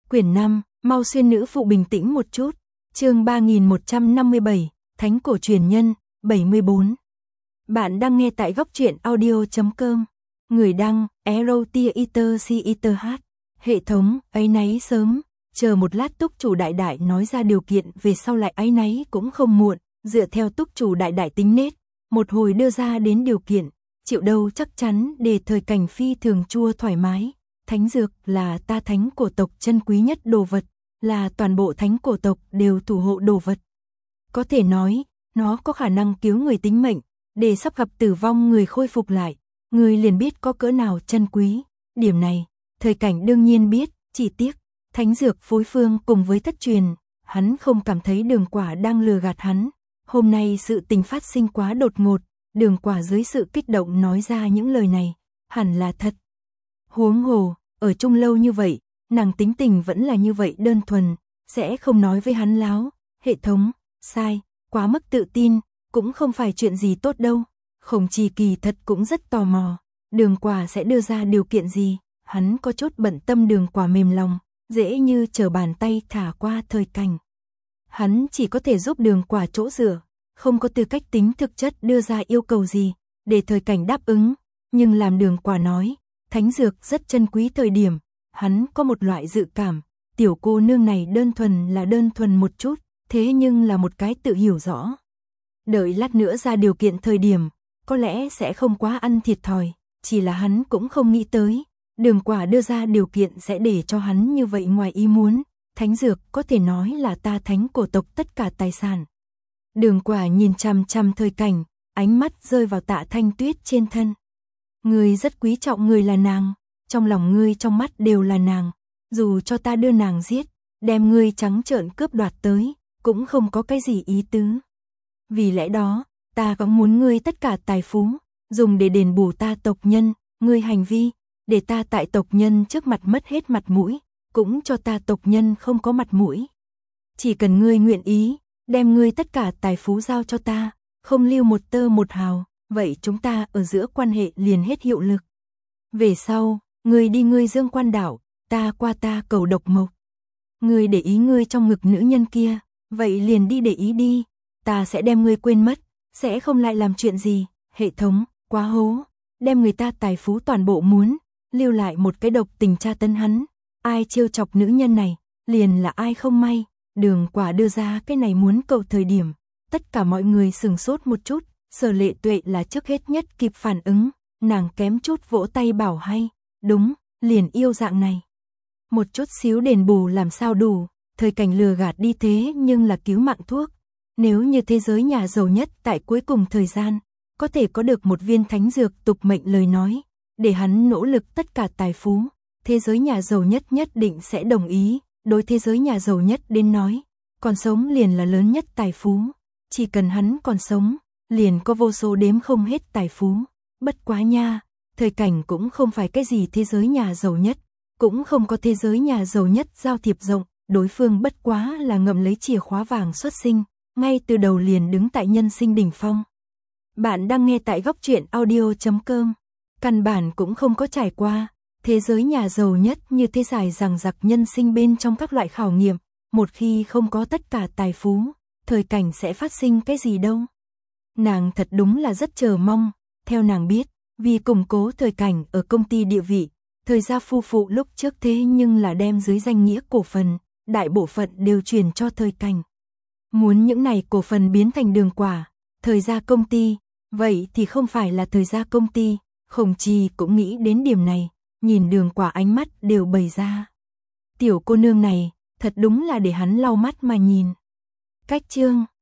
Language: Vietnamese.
Quyển 5, mau xuyên nữ phụ bình tĩnh một chút. Chương 3157, Thánh cổ truyền nhân, 74. Bạn đang nghe tại góc truyện audio.com. Người đăng, Erotiater. Hệ thống, áy náy sớm. Chờ một lát túc chủ đại đại nói ra điều kiện về sau lại áy náy cũng không muộn. Dựa theo túc chủ đại đại tính nết, một hồi đưa ra đến điều kiện, chịu đâu chắc chắn để thời cảnh phi thường chua thoải mái. Thánh dược là ta thánh cổ tộc chân quý nhất đồ vật, là toàn bộ thánh cổ tộc đều thủ hộ đồ vật. Có thể nói, nó có khả năng cứu người tính mệnh, để sắp gặp tử vong người khôi phục lại, người liền biết có cỡ nào chân quý. Điểm này, thời cảnh đương nhiên biết, chỉ tiếc, thánh dược phối phương cùng với thất truyền, hắn không cảm thấy Đường Quả đang lừa gạt hắn. Hôm nay sự tình phát sinh quá đột ngột, Đường Quả dưới sự kích động nói ra những lời này, hẳn là thật. Huống hồ, ở chung lâu như vậy, nàng tính tình vẫn là như vậy đơn thuần, sẽ không nói với hắn láo. Hệ thống, sai, quá mức tự tin, cũng không phải chuyện gì tốt đâu. Khổng Trì kỳ thật cũng rất tò mò, Đường Quả sẽ đưa ra điều kiện gì, hắn có chút bận tâm. Đường Quả mềm lòng, dễ như trở bàn tay thả qua thời cảnh. Hắn chỉ có thể giúp Đường Quả chỗ dựa, không có tư cách tính thực chất đưa ra yêu cầu gì, để thời cảnh đáp ứng. Nhưng làm Đường Quả nói, thánh dược rất chân quý thời điểm, hắn có một loại dự cảm, tiểu cô nương này đơn thuần là đơn thuần một chút, thế nhưng là một cái tự hiểu rõ. Đợi lát nữa ra điều kiện thời điểm, có lẽ sẽ không quá ăn thiệt thòi, chỉ là hắn cũng không nghĩ tới. Đường Quả đưa ra điều kiện sẽ để cho hắn như vậy ngoài ý muốn. Thánh dược có thể nói là ta thánh cổ tộc tất cả tài sản. Đường Quả nhìn chằm chằm thời cảnh, ánh mắt rơi vào Tạ Thanh Tuyết trên thân. Ngươi rất quý trọng người là nàng, trong lòng ngươi trong mắt đều là nàng, dù cho ta đưa nàng giết, đem ngươi trắng trợn cướp đoạt tới, cũng không có cái gì ý tứ. Vì lẽ đó, ta cũng muốn ngươi tất cả tài phú, dùng để đền bù ta tộc nhân, ngươi hành vi, để ta tại tộc nhân trước mặt mất hết mặt mũi, cũng cho ta tộc nhân không có mặt mũi. Chỉ cần ngươi nguyện ý, đem ngươi tất cả tài phú giao cho ta, không lưu một tơ một hào, vậy chúng ta ở giữa quan hệ liền hết hiệu lực. Về sau, ngươi đi ngươi Dương Quan đảo, ta qua ta Cầu Độc Mộc. Ngươi để ý ngươi trong ngực nữ nhân kia, vậy liền đi để ý đi, ta sẽ đem ngươi quên mất, sẽ không lại làm chuyện gì. Hệ thống, quá hố, đem người ta tài phú toàn bộ muốn, lưu lại một cái độc tình tra tấn hắn. Ai trêu chọc nữ nhân này, liền là ai không may. Đường Quả đưa ra cái này muốn cầu thời điểm, tất cả mọi người sửng sốt một chút. Sở Lệ Tuệ là trước hết nhất kịp phản ứng, nàng kém chút vỗ tay bảo hay, đúng, liền yêu dạng này. Một chút xíu đền bù làm sao đủ, thời cảnh lừa gạt đi thế nhưng là cứu mạng thuốc. Nếu như thế giới nhà giàu nhất tại cuối cùng thời gian, có thể có được một viên thánh dược tục mệnh lời nói, để hắn nỗ lực tất cả tài phú, thế giới nhà giàu nhất nhất định sẽ đồng ý. Đối thế giới nhà giàu nhất đến nói, còn sống liền là lớn nhất tài phú, chỉ cần hắn còn sống, liền có vô số đếm không hết tài phú. Bất quá nha, thời cảnh cũng không phải cái gì thế giới nhà giàu nhất, cũng không có thế giới nhà giàu nhất giao thiệp rộng, đối phương bất quá là ngậm lấy chìa khóa vàng xuất sinh, ngay từ đầu liền đứng tại nhân sinh đỉnh phong. Bạn đang nghe tại góc truyện audio.com, căn bản cũng không có trải qua thế giới nhà giàu nhất như thế dài dằng dặc nhân sinh bên trong các loại khảo nghiệm, một khi không có tất cả tài phú, thời cảnh sẽ phát sinh cái gì đâu. Nàng thật đúng là rất chờ mong, theo nàng biết, vì củng cố thời cảnh ở công ty địa vị, Thời Gia phu phụ lúc trước thế nhưng là đem dưới danh nghĩa cổ phần, đại bộ phận đều truyền cho thời cảnh. Muốn những này cổ phần biến thành Đường Quả, Thời Gia công ty, vậy thì không phải là Thời Gia công ty. Khổng Trì cũng nghĩ đến điểm này, nhìn Đường Quả ánh mắt đều bày ra. Tiểu cô nương này, thật đúng là để hắn lau mắt mà nhìn. Cách chương